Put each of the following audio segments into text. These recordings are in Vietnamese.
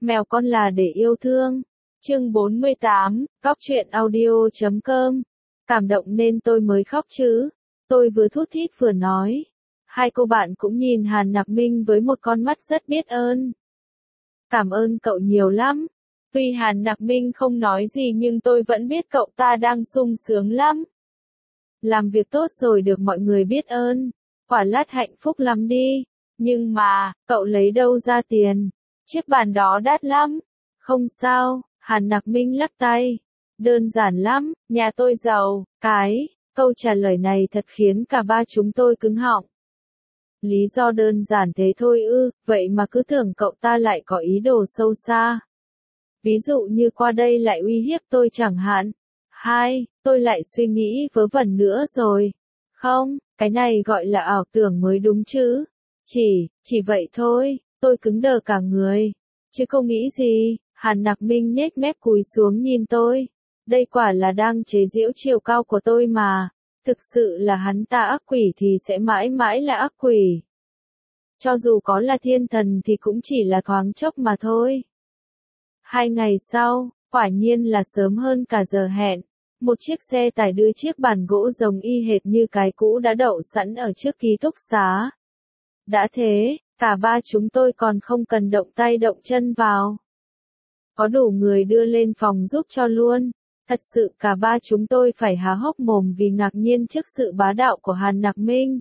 Mèo con là để yêu thương. Chương 48, Góc truyện audio.com. Cảm động nên tôi mới khóc chứ. Tôi vừa thút thít vừa nói. Hai cô bạn cũng nhìn Hàn Nặc Minh với một con mắt rất biết ơn. Cảm ơn cậu nhiều lắm. Tuy Hàn Nặc Minh không nói gì nhưng tôi vẫn biết cậu ta đang sung sướng lắm. Làm việc tốt rồi được mọi người biết ơn. Quả lát hạnh phúc lắm đi. Nhưng mà, cậu lấy đâu ra tiền? Chiếc bàn đó đắt lắm. Không sao, Hàn Nặc Minh lắc tay. Đơn giản lắm, nhà tôi giàu, câu trả lời này thật khiến cả ba chúng tôi cứng họng. Lý do đơn giản thế thôi ư, vậy mà cứ tưởng cậu ta lại có ý đồ sâu xa. Ví dụ như qua đây lại uy hiếp tôi chẳng hạn. Tôi lại suy nghĩ vớ vẩn nữa rồi. Không, cái này gọi là ảo tưởng mới đúng chứ. Chỉ vậy thôi, tôi cứng đờ cả người. Chứ không nghĩ gì, Hàn Nặc Minh nhếch mép cúi xuống nhìn tôi. Đây quả là đang chế giễu chiều cao của tôi mà. Thực sự là hắn ta ác quỷ thì sẽ mãi mãi là ác quỷ. Cho dù có là thiên thần thì cũng chỉ là thoáng chốc mà thôi. 2 ngày sau, quả nhiên là sớm hơn cả giờ hẹn. Một chiếc xe tải đưa chiếc bàn gỗ rồng y hệt như cái cũ đã đậu sẵn ở trước ký túc xá. Đã thế, cả ba chúng tôi còn không cần động tay động chân vào. Có đủ người đưa lên phòng giúp cho luôn. Thật sự cả ba chúng tôi phải há hốc mồm vì ngạc nhiên trước sự bá đạo của Hàn Nặc Minh.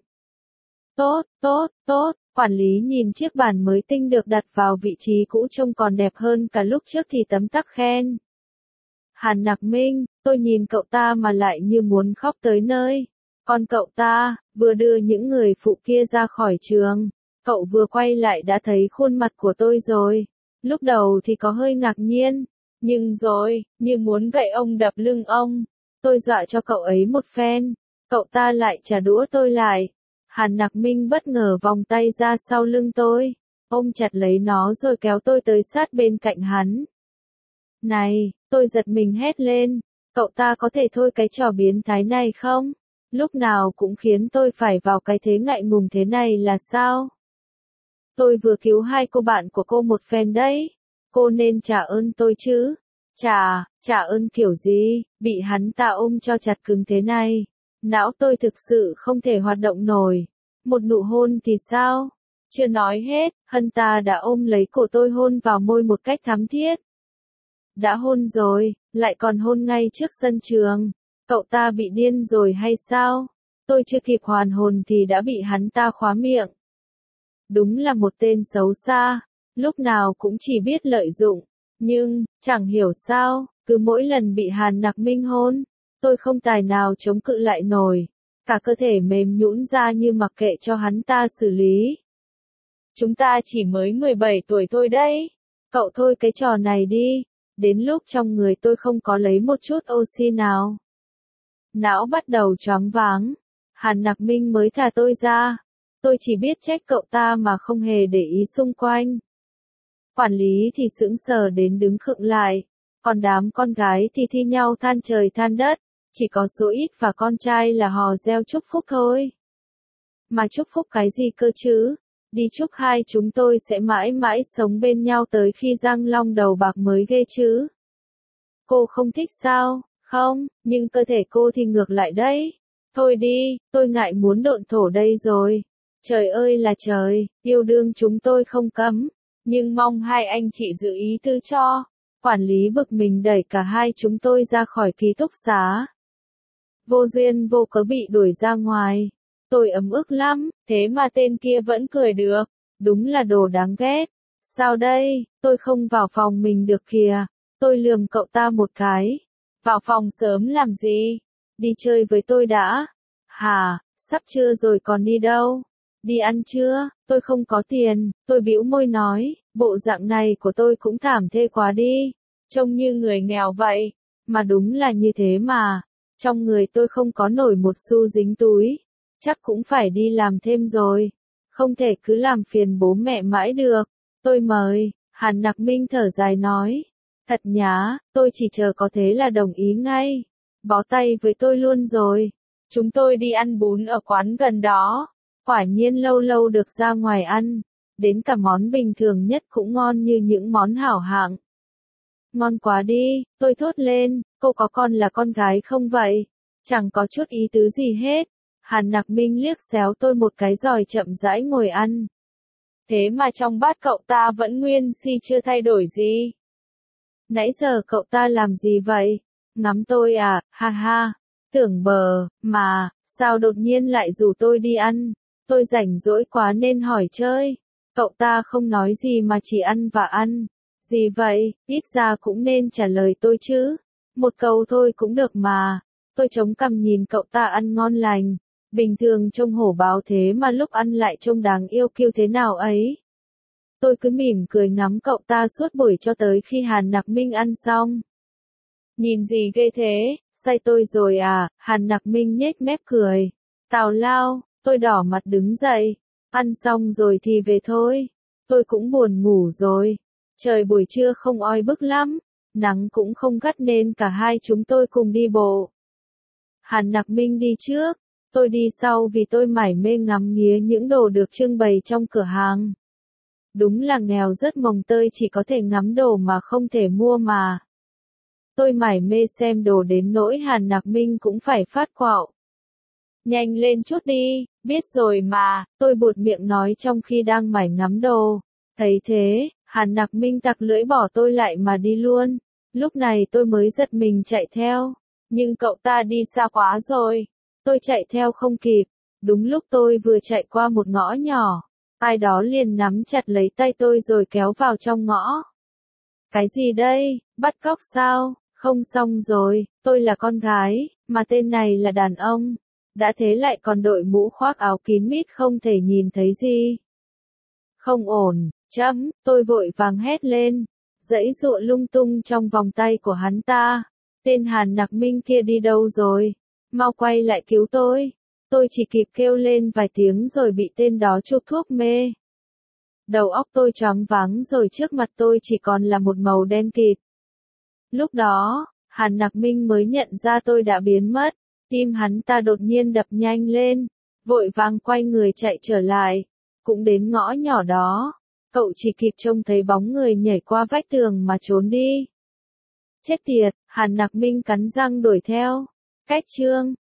Tốt, quản lý nhìn chiếc bàn mới tinh được đặt vào vị trí cũ trông còn đẹp hơn cả lúc trước thì tấm tắc khen. Hàn Nặc Minh, tôi nhìn cậu ta mà lại như muốn khóc tới nơi. Còn cậu ta, vừa đưa những người phụ kia ra khỏi trường, cậu vừa quay lại đã thấy khuôn mặt của tôi rồi. Lúc đầu thì có hơi ngạc nhiên, nhưng rồi, như muốn gậy ông đập lưng ông. Tôi dọa cho cậu ấy một phen, cậu ta lại trả đũa tôi lại. Hàn Nặc Minh bất ngờ vòng tay ra sau lưng tôi, ôm chặt lấy nó rồi kéo tôi tới sát bên cạnh hắn. Này, tôi giật mình hét lên, cậu ta có thể thôi cái trò biến thái này không? Lúc nào cũng khiến tôi phải vào cái thế ngại ngùng thế này là sao? Tôi vừa cứu hai cô bạn của cô một phen đấy, cô nên trả ơn tôi chứ. Trả ơn kiểu gì, bị hắn ta ôm cho chặt cứng thế này. Não tôi thực sự không thể hoạt động nổi. Một nụ hôn thì sao? Chưa nói hết, hắn ta đã ôm lấy cổ tôi hôn vào môi một cách thắm thiết. Đã hôn rồi, lại còn hôn ngay trước sân trường. Cậu ta bị điên rồi hay sao? Tôi chưa kịp hoàn hồn thì đã bị hắn ta khóa miệng. Đúng là một tên xấu xa, lúc nào cũng chỉ biết lợi dụng. Nhưng, chẳng hiểu sao, cứ mỗi lần bị Hàn Nặc Minh hôn, tôi không tài nào chống cự lại nổi. Cả cơ thể mềm nhũn ra như mặc kệ cho hắn ta xử lý. Chúng ta chỉ mới 17 tuổi thôi đấy. Cậu thôi cái trò này đi. Đến lúc trong người tôi không có lấy một chút oxy nào. Não bắt đầu choáng váng. Hàn Nặc Minh mới thả tôi ra. Tôi chỉ biết trách cậu ta mà không hề để ý xung quanh. Quản lý thì sững sờ đến đứng khựng lại. Còn đám con gái thì thi nhau than trời than đất. Chỉ có số ít và con trai là hò reo chúc phúc thôi. Mà chúc phúc cái gì cơ chứ? Đi chúc hai chúng tôi sẽ mãi mãi sống bên nhau tới khi răng long đầu bạc mới ghê chứ. Cô không thích sao? Không, nhưng cơ thể cô thì ngược lại đấy. Thôi đi, tôi ngại muốn độn thổ đây rồi. Trời ơi là trời, yêu đương chúng tôi không cấm. Nhưng mong hai anh chị giữ ý tư cho. Quản lý bực mình đẩy cả hai chúng tôi ra khỏi ký túc xá. Vô duyên vô cớ bị đuổi ra ngoài. Tôi ấm ức lắm, thế mà tên kia vẫn cười được. Đúng là đồ đáng ghét. Sao đây, tôi không vào phòng mình được kìa. Tôi lườm cậu ta một cái. Vào phòng sớm làm gì? Đi chơi với tôi đã. Hả, sắp trưa rồi còn đi đâu? Đi ăn trưa, tôi không có tiền. Tôi bĩu môi nói, bộ dạng này của tôi cũng thảm thê quá đi. Trông như người nghèo vậy. Mà đúng là như thế mà. Trong người tôi không có nổi một xu dính túi. Chắc cũng phải đi làm thêm rồi. Không thể cứ làm phiền bố mẹ mãi được. Tôi mời, Hàn Nặc Minh thở dài nói. Thật nhá, tôi chỉ chờ có thế là đồng ý ngay. Bó tay với tôi luôn rồi. Chúng tôi đi ăn bún ở quán gần đó. Quả nhiên lâu lâu được ra ngoài ăn. đến cả món bình thường nhất cũng ngon như những món hảo hạng. Ngon quá đi, tôi thốt lên, cô có con là con gái không vậy? Chẳng có chút ý tứ gì hết. Hàn Nặc Minh liếc xéo tôi một cái rồi chậm rãi ngồi ăn. Thế mà trong bát cậu ta vẫn nguyên si chưa thay đổi gì. Nãy giờ cậu ta làm gì vậy? Ngắm tôi à, ha ha. Tưởng bờ, mà, sao đột nhiên lại rủ tôi đi ăn? Tôi rảnh rỗi quá nên hỏi chơi. Cậu ta không nói gì mà chỉ ăn và ăn. Gì vậy, ít ra cũng nên trả lời tôi chứ. Một câu thôi cũng được mà. Tôi chống cằm nhìn cậu ta ăn ngon lành. Bình thường trông hổ báo thế mà lúc ăn lại trông đáng yêu kiêu thế nào ấy. Tôi cứ mỉm cười ngắm cậu ta suốt buổi cho tới khi Hàn Nặc Minh ăn xong. Nhìn gì ghê thế, say tôi rồi à, Hàn Nặc Minh nhếch mép cười. Tào lao, tôi đỏ mặt đứng dậy. Ăn xong rồi thì về thôi. Tôi cũng buồn ngủ rồi. Trời buổi trưa không oi bức lắm. Nắng cũng không gắt nên cả hai chúng tôi cùng đi bộ. Hàn Nặc Minh đi trước. Tôi đi sau vì tôi mải mê ngắm nghía những đồ được trưng bày trong cửa hàng. Đúng là nghèo rất mồng tơi chỉ có thể ngắm đồ mà không thể mua mà. Tôi mải mê xem đồ đến nỗi Hàn Nặc Minh cũng phải phát quạo. Nhanh lên chút đi, biết rồi mà, tôi buột miệng nói trong khi đang mải ngắm đồ. Thấy thế, Hàn Nặc Minh tặc lưỡi bỏ tôi lại mà đi luôn. Lúc này tôi mới giật mình chạy theo. Nhưng cậu ta đi xa quá rồi. Tôi chạy theo không kịp. Đúng lúc tôi vừa chạy qua một ngõ nhỏ. Ai đó liền nắm chặt lấy tay tôi rồi kéo vào trong ngõ. Cái gì đây, bắt cóc sao? Không xong rồi, tôi là con gái, mà tên này là đàn ông. Đã thế lại còn đội mũ khoác áo kín mít không thể nhìn thấy gì. Không ổn, tôi vội vàng hét lên. Giãy giụa lung tung trong vòng tay của hắn ta. Tên Hàn Nặc Minh kia đi đâu rồi? Mau quay lại cứu tôi. Tôi chỉ kịp kêu lên vài tiếng rồi bị tên đó chụp thuốc mê. Đầu óc tôi choáng váng rồi trước mặt tôi chỉ còn là một màu đen kịt. Lúc đó, Hàn Nặc Minh mới nhận ra tôi đã biến mất. Tim hắn ta đột nhiên đập nhanh lên. Vội vàng quay người chạy trở lại. Cũng đến ngõ nhỏ đó. Cậu chỉ kịp trông thấy bóng người nhảy qua vách tường mà trốn đi. Chết tiệt, Hàn Nặc Minh cắn răng đuổi theo. Cách chương